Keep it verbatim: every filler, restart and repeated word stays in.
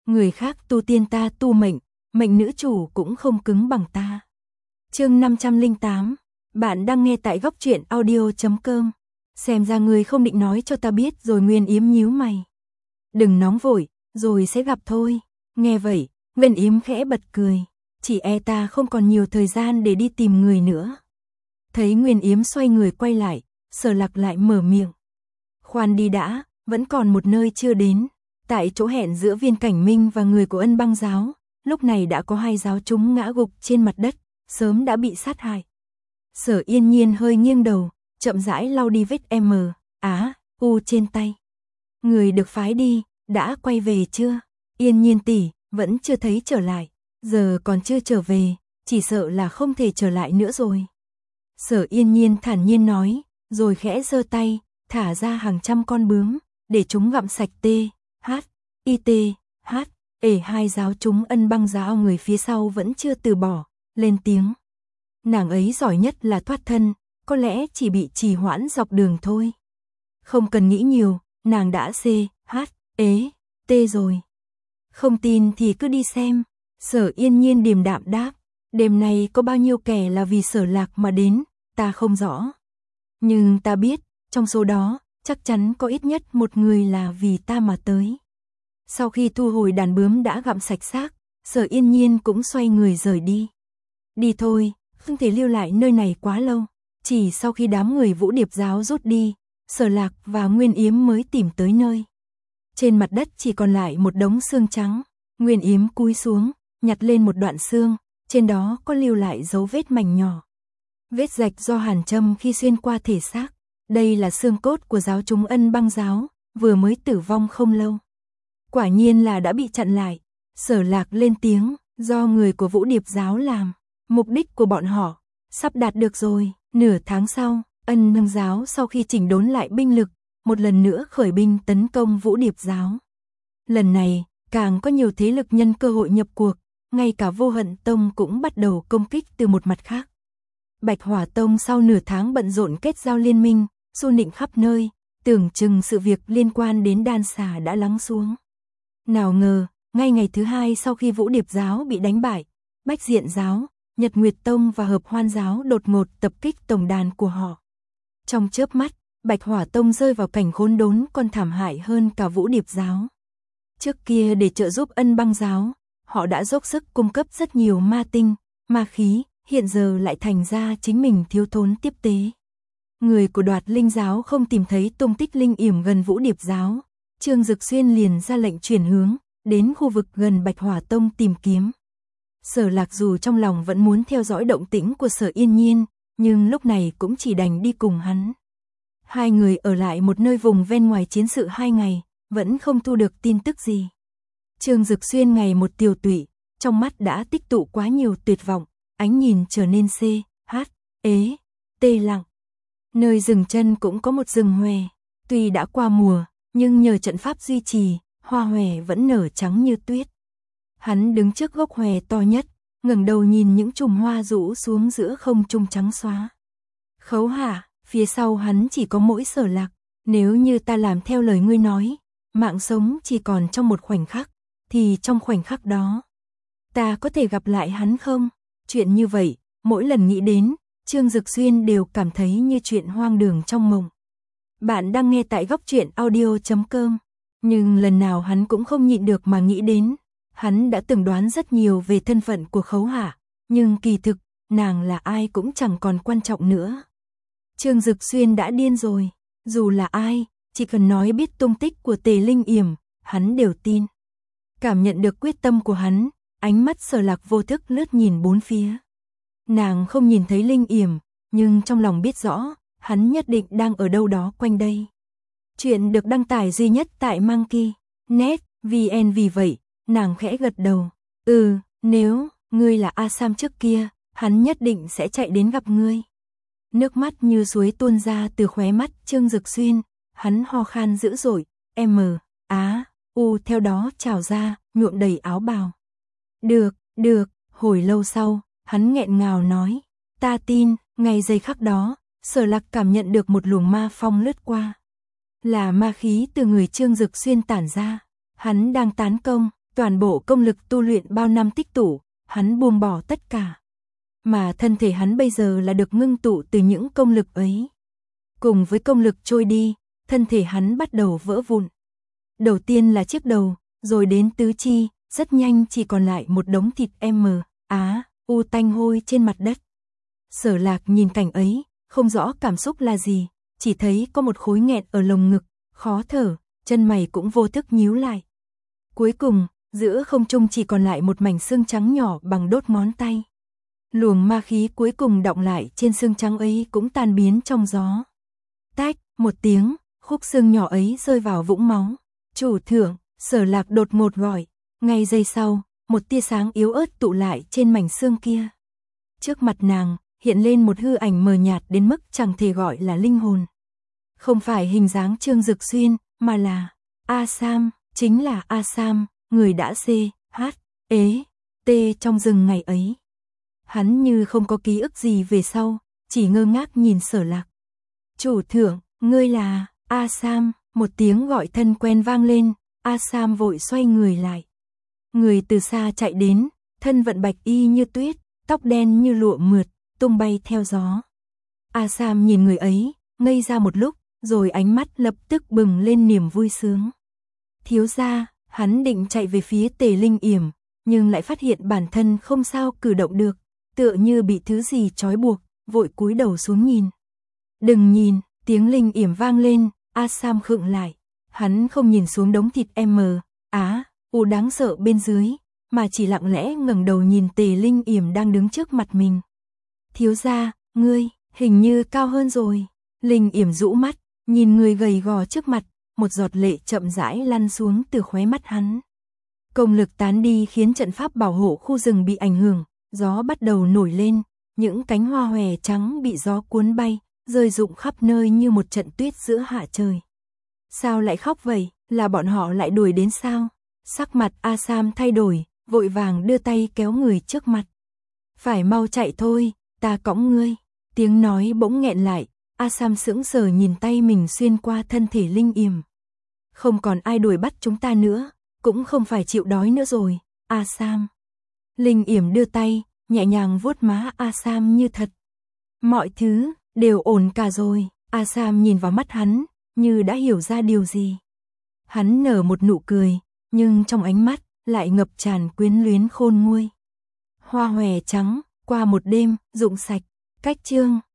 người khác tu tiên ta tu mệnh, mệnh nữ chủ cũng không cứng bằng ta. Chương năm trăm lẻ tám, bạn đang nghe tại góc truyện audio chấm com. Xem ra người không định nói cho ta biết rồi. Nguyên Yếm nhíu mày. Đừng nóng vội, rồi sẽ gặp thôi. Nghe vậy, Nguyên Yếm khẽ bật cười. Chỉ e ta không còn nhiều thời gian để đi tìm người nữa. Thấy Nguyên Yếm xoay người quay lại, Sở Lạc lại mở miệng. Khoan đi đã, vẫn còn một nơi chưa đến. Tại chỗ hẹn giữa Viên Cảnh Minh và người của Ân Băng giáo, lúc này đã có hai giáo chúng ngã gục trên mặt đất, sớm đã bị sát hại. Sở Yên Nhiên hơi nghiêng đầu, chậm rãi lau đi vết M, Á, U trên tay. Người được phái đi, đã quay về chưa? Yên Nhiên tỷ, vẫn chưa thấy trở lại. Giờ còn chưa trở về, chỉ sợ là không thể trở lại nữa rồi. Sở Yên Nhiên thản nhiên nói, rồi khẽ giơ tay, thả ra hàng trăm con bướm, để chúng gặm sạch T, H, I T, H, ể hai giáo chúng Ân Băng giáo. Người phía sau vẫn chưa từ bỏ, lên tiếng. Nàng ấy giỏi nhất là thoát thân, có lẽ chỉ bị trì hoãn dọc đường thôi. Không cần nghĩ nhiều, nàng đã C, H, ế, T rồi. Không tin thì cứ đi xem. Sở Yên Nhiên điềm đạm đáp, đêm nay có bao nhiêu kẻ là vì Sở Lạc mà đến, ta không rõ. Nhưng ta biết, trong số đó, chắc chắn có ít nhất một người là vì ta mà tới. Sau khi thu hồi đàn bướm đã gặm sạch xác, Sở Yên Nhiên cũng xoay người rời đi. Đi thôi, không thể lưu lại nơi này quá lâu. Chỉ sau khi đám người Vũ Điệp giáo rút đi, Sở Lạc và Nguyên Yếm mới tìm tới nơi. Trên mặt đất chỉ còn lại một đống xương trắng. Nguyên Yếm cúi xuống, nhặt lên một đoạn xương, trên đó có lưu lại dấu vết mảnh nhỏ. Vết rạch do hàn châm khi xuyên qua thể xác. Đây là xương cốt của giáo chúng Ân Băng giáo, vừa mới tử vong không lâu. Quả nhiên là đã bị chặn lại. Sở Lạc lên tiếng, do người của Vũ Điệp giáo làm. Mục đích của bọn họ sắp đạt được rồi. Nửa tháng sau, Ân Băng giáo sau khi chỉnh đốn lại binh lực, một lần nữa khởi binh tấn công Vũ Điệp giáo. Lần này, càng có nhiều thế lực nhân cơ hội nhập cuộc, ngay cả Vô Hận Tông cũng bắt đầu công kích từ một mặt khác. Bạch Hỏa Tông sau nửa tháng bận rộn kết giao liên minh, xu nịnh khắp nơi, tưởng chừng sự việc liên quan đến đan xà đã lắng xuống. Nào ngờ, ngay ngày thứ hai sau khi Vũ Điệp giáo bị đánh bại, Bách Diện giáo, Nhật Nguyệt Tông và Hợp Hoan giáo đột ngột tập kích tổng đàn của họ. Trong chớp mắt, Bạch Hỏa Tông rơi vào cảnh khốn đốn còn thảm hại hơn cả Vũ Điệp giáo. Trước kia để trợ giúp Ân Băng giáo, họ đã dốc sức cung cấp rất nhiều ma tinh, ma khí, hiện giờ lại thành ra chính mình thiếu thốn tiếp tế. Người của Đoạt Linh giáo không tìm thấy tung tích linh yểm gần Vũ Điệp giáo, Trương Dực Xuyên liền ra lệnh chuyển hướng, đến khu vực gần Bạch Hỏa Tông tìm kiếm. Sở Lạc dù trong lòng vẫn muốn theo dõi động tĩnh của Sở Yên Nhiên, nhưng lúc này cũng chỉ đành đi cùng hắn. Hai người ở lại một nơi vùng ven ngoài chiến sự hai ngày, vẫn không thu được tin tức gì. Trương Dực Xuyên ngày một tiều tụy, trong mắt đã tích tụ quá nhiều tuyệt vọng, ánh nhìn trở nên C, H, ế, T lặng. Nơi dừng chân cũng có một rừng hòe, tuy đã qua mùa, nhưng nhờ trận pháp duy trì, hoa hòe vẫn nở trắng như tuyết. Hắn đứng trước gốc hòe to nhất, ngẩng đầu nhìn những chùm hoa rũ xuống giữa không trung trắng xóa. Khấu Hạ, phía sau hắn chỉ có mỗi Sở Lạc, nếu như ta làm theo lời ngươi nói, mạng sống chỉ còn trong một khoảnh khắc, thì trong khoảnh khắc đó, ta có thể gặp lại hắn không? Chuyện như vậy, mỗi lần nghĩ đến, Trương Dực Xuyên đều cảm thấy như chuyện hoang đường trong mộng. Bạn đang nghe tại góc truyện audio chấm com, nhưng lần nào hắn cũng không nhịn được mà nghĩ đến. Hắn đã từng đoán rất nhiều về thân phận của Khấu Hạ, nhưng kỳ thực, nàng là ai cũng chẳng còn quan trọng nữa. Trương Dực Xuyên đã điên rồi, dù là ai, chỉ cần nói biết tung tích của Tề Linh Yểm, hắn đều tin. Cảm nhận được quyết tâm của hắn, ánh mắt Sở Lạc vô thức lướt nhìn bốn phía. Nàng không nhìn thấy Linh Yểm, nhưng trong lòng biết rõ, hắn nhất định đang ở đâu đó quanh đây. Chuyện được đăng tải duy nhất tại Monkey chấm net vê en, vì vậy, nàng khẽ gật đầu. Ừ, nếu ngươi là A Sam trước kia, hắn nhất định sẽ chạy đến gặp ngươi. Nước mắt như suối tuôn ra từ khóe mắt Trương Dực Xuyên, hắn ho khan dữ dội, M, Á, U theo đó trào ra, nhuộm đầy áo bào. Được, được, hồi lâu sau, hắn nghẹn ngào nói, ta tin. Ngay giây khắc đó, Sở Lạc cảm nhận được một luồng ma phong lướt qua. Là ma khí từ người Trương Dực Xuyên tản ra, hắn đang tán công, Toàn bộ công lực tu luyện bao năm tích tụ, hắn buông bỏ tất cả. Mà thân thể hắn bây giờ là được ngưng tụ từ những công lực ấy. Cùng với công lực trôi đi, thân thể hắn bắt đầu vỡ vụn. Đầu tiên là chiếc đầu, rồi đến tứ chi, rất nhanh chỉ còn lại một đống thịt em á, u tanh hôi trên mặt đất. Sở Lạc nhìn cảnh ấy, không rõ cảm xúc là gì, chỉ thấy có một khối nghẹn ở lồng ngực, khó thở, chân mày cũng vô thức nhíu lại. Cuối cùng, giữa không trung chỉ còn lại một mảnh xương trắng nhỏ bằng đốt ngón tay. Luồng ma khí cuối cùng đọng lại trên xương trắng ấy cũng tan biến trong gió. Tách, một tiếng, khúc xương nhỏ ấy rơi vào vũng máu. Chủ thượng, Sở Lạc đột ngột gọi. Ngay giây sau, một tia sáng yếu ớt tụ lại trên mảnh xương kia. Trước mặt nàng, hiện lên một hư ảnh mờ nhạt đến mức chẳng thể gọi là linh hồn. Không phải hình dáng Trương Dực Xuyên, mà là A Sam, chính là A Sam, người đã xê, hát, ế, tê trong rừng ngày ấy. Hắn như không có ký ức gì về sau, chỉ ngơ ngác nhìn Sở Lạc. Chủ thượng, ngươi là A Sam, một tiếng gọi thân quen vang lên, A Sam vội xoay người lại. Người từ xa chạy đến, thân vận bạch y như tuyết, tóc đen như lụa mượt, tung bay theo gió. A Sam nhìn người ấy, ngây ra một lúc, rồi ánh mắt lập tức bừng lên niềm vui sướng. Thiếu gia, hắn định chạy về phía Tề Linh Yểm, nhưng lại phát hiện bản thân không sao cử động được, tựa như bị thứ gì trói buộc, vội cúi đầu xuống nhìn. Đừng nhìn, tiếng Linh Yểm vang lên, A Sam khựng lại. Hắn không nhìn xuống đống thịt em á, u đáng sợ bên dưới, mà chỉ lặng lẽ ngẩng đầu nhìn Tề Linh Yểm đang đứng trước mặt mình. Thiếu gia, ngươi, hình như cao hơn rồi. Linh Yểm rũ mắt, nhìn người gầy gò trước mặt, một giọt lệ chậm rãi lăn xuống từ khóe mắt hắn. Công lực tán đi khiến trận pháp bảo hộ khu rừng bị ảnh hưởng, gió bắt đầu nổi lên, những cánh hoa hòe trắng bị gió cuốn bay, rơi rụng khắp nơi như một trận tuyết giữa hạ trời. Sao lại khóc vậy, là bọn họ lại đuổi đến sao? Sắc mặt A Sam thay đổi, vội vàng đưa tay kéo người trước mặt. Phải mau chạy thôi, ta cõng ngươi. Tiếng nói bỗng nghẹn lại, A Sam sững sờ nhìn tay mình xuyên qua thân thể Linh Yểm. Không còn ai đuổi bắt chúng ta nữa, cũng không phải chịu đói nữa rồi, A Sam. Linh Yểm đưa tay, nhẹ nhàng vuốt má A Sam như thật. Mọi thứ đều ổn cả rồi. A Sam nhìn vào mắt hắn, như đã hiểu ra điều gì. Hắn nở một nụ cười, nhưng trong ánh mắt lại ngập tràn quyến luyến khôn nguôi. Hoa hòe trắng, qua một đêm, rụng sạch. Cách chương